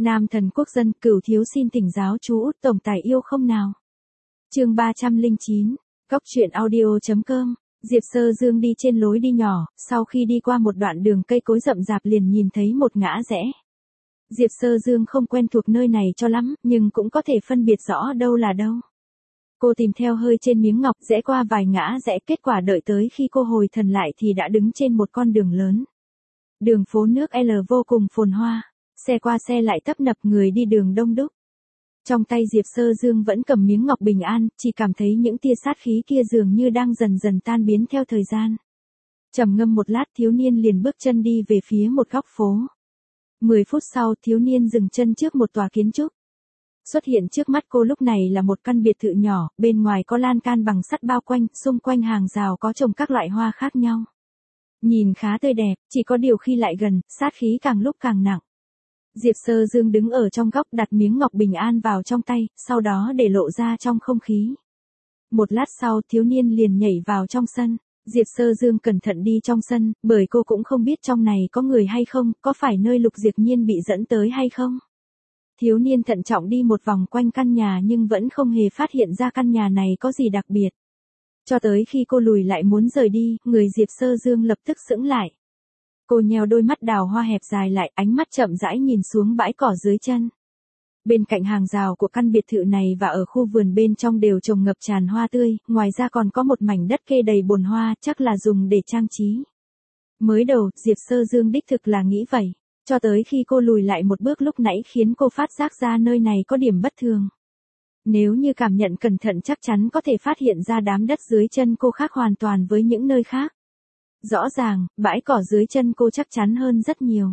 Nam thần quốc dân, Cửu thiếu xin thỉnh giáo chú Út tổng tài yêu không nào. Chương 309, Góc truyện audio.com. Diệp Sơ Dương đi trên lối đi nhỏ, sau khi đi qua một đoạn đường cây cối rậm rạp liền nhìn thấy một ngã rẽ. Diệp Sơ Dương không quen thuộc nơi này cho lắm, nhưng cũng có thể phân biệt rõ đâu là đâu. Cô tìm theo hơi trên miếng ngọc, rẽ qua vài ngã rẽ, kết quả đợi tới khi cô hồi thần lại thì đã đứng trên một con đường lớn. Đường phố nước L vô cùng phồn hoa, xe qua xe lại tấp nập, người đi đường đông đúc. Trong tay Diệp Sơ Dương vẫn cầm miếng ngọc bình an, chỉ cảm thấy những tia sát khí kia dường như đang dần dần tan biến theo thời gian. Trầm ngâm một lát, thiếu niên liền bước chân đi về phía một góc phố. 10 phút sau, thiếu niên dừng chân trước một tòa kiến trúc. Xuất hiện trước mắt cô lúc này là một căn biệt thự nhỏ, bên ngoài có lan can bằng sắt bao quanh, xung quanh hàng rào có trồng các loại hoa khác nhau. Nhìn khá tươi đẹp, chỉ có điều khi lại gần, sát khí càng lúc càng nặng. Diệp Sơ Dương đứng ở trong góc, đặt miếng ngọc bình an vào trong tay, sau đó để lộ ra trong không khí. Một lát sau, thiếu niên liền nhảy vào trong sân. Diệp Sơ Dương cẩn thận đi trong sân, bởi cô cũng không biết trong này có người hay không, có phải nơi Lục Diệp Nhiên bị dẫn tới hay không. Thiếu niên thận trọng đi một vòng quanh căn nhà nhưng vẫn không hề phát hiện ra căn nhà này có gì đặc biệt. Cho tới khi cô lùi lại muốn rời đi, người Diệp Sơ Dương lập tức sững lại. Cô nheo đôi mắt đào hoa hẹp dài lại, ánh mắt chậm rãi nhìn xuống bãi cỏ dưới chân. Bên cạnh hàng rào của căn biệt thự này và ở khu vườn bên trong đều trồng ngập tràn hoa tươi, ngoài ra còn có một mảnh đất kê đầy bồn hoa, chắc là dùng để trang trí. Mới đầu, Diệp Sơ Dương đích thực là nghĩ vậy, cho tới khi cô lùi lại một bước lúc nãy khiến cô phát giác ra nơi này có điểm bất thường. Nếu như cảm nhận cẩn thận chắc chắn có thể phát hiện ra đám đất dưới chân cô khác hoàn toàn với những nơi khác. Rõ ràng, bãi cỏ dưới chân cô chắc chắn hơn rất nhiều.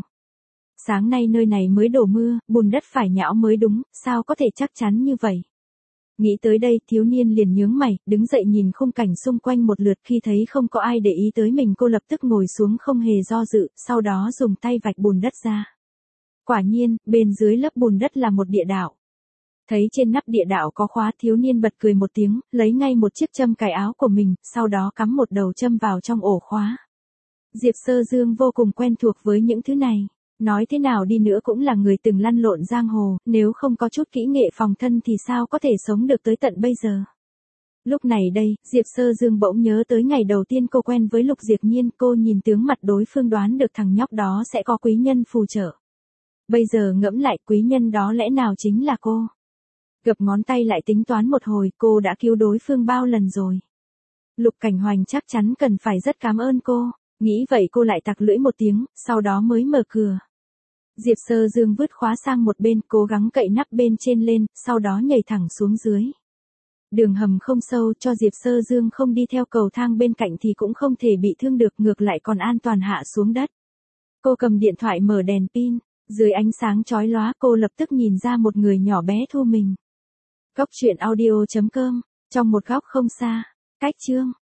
Sáng nay nơi này mới đổ mưa, bùn đất phải nhão mới đúng, sao có thể chắc chắn như vậy? Nghĩ tới đây, thiếu niên liền nhướng mày, đứng dậy nhìn khung cảnh xung quanh một lượt, khi thấy không có ai để ý tới mình, cô lập tức ngồi xuống không hề do dự, sau đó dùng tay vạch bùn đất ra. Quả nhiên, bên dưới lớp bùn đất là một địa đạo. Thấy trên nắp địa đạo có khóa, thiếu niên bật cười một tiếng, lấy ngay một chiếc châm cài áo của mình, sau đó cắm một đầu châm vào trong ổ khóa. Diệp Sơ Dương vô cùng quen thuộc với những thứ này. Nói thế nào đi nữa cũng là người từng lăn lộn giang hồ, nếu không có chút kỹ nghệ phòng thân thì sao có thể sống được tới tận bây giờ. Lúc này đây, Diệp Sơ Dương bỗng nhớ tới ngày đầu tiên cô quen với Lục Diệp Nhiên, cô nhìn tướng mặt đối phương đoán được thằng nhóc đó sẽ có quý nhân phù trợ. Bây giờ ngẫm lại, quý nhân đó lẽ nào chính là cô. Gập ngón tay lại tính toán một hồi, cô đã cứu đối phương bao lần rồi. Lục Cảnh Hoành chắc chắn cần phải rất cảm ơn cô. Nghĩ vậy cô lại tặc lưỡi một tiếng, sau đó mới mở cửa. Diệp Sơ Dương vứt khóa sang một bên, cố gắng cậy nắp bên trên lên, sau đó nhảy thẳng xuống dưới. Đường hầm không sâu, cho Diệp Sơ Dương không đi theo cầu thang bên cạnh thì cũng không thể bị thương được, ngược lại còn an toàn hạ xuống đất. Cô cầm điện thoại mở đèn pin, dưới ánh sáng chói lóa cô lập tức nhìn ra một người nhỏ bé thu mình. Góc truyện audio.com, trong một góc không xa, cách chương.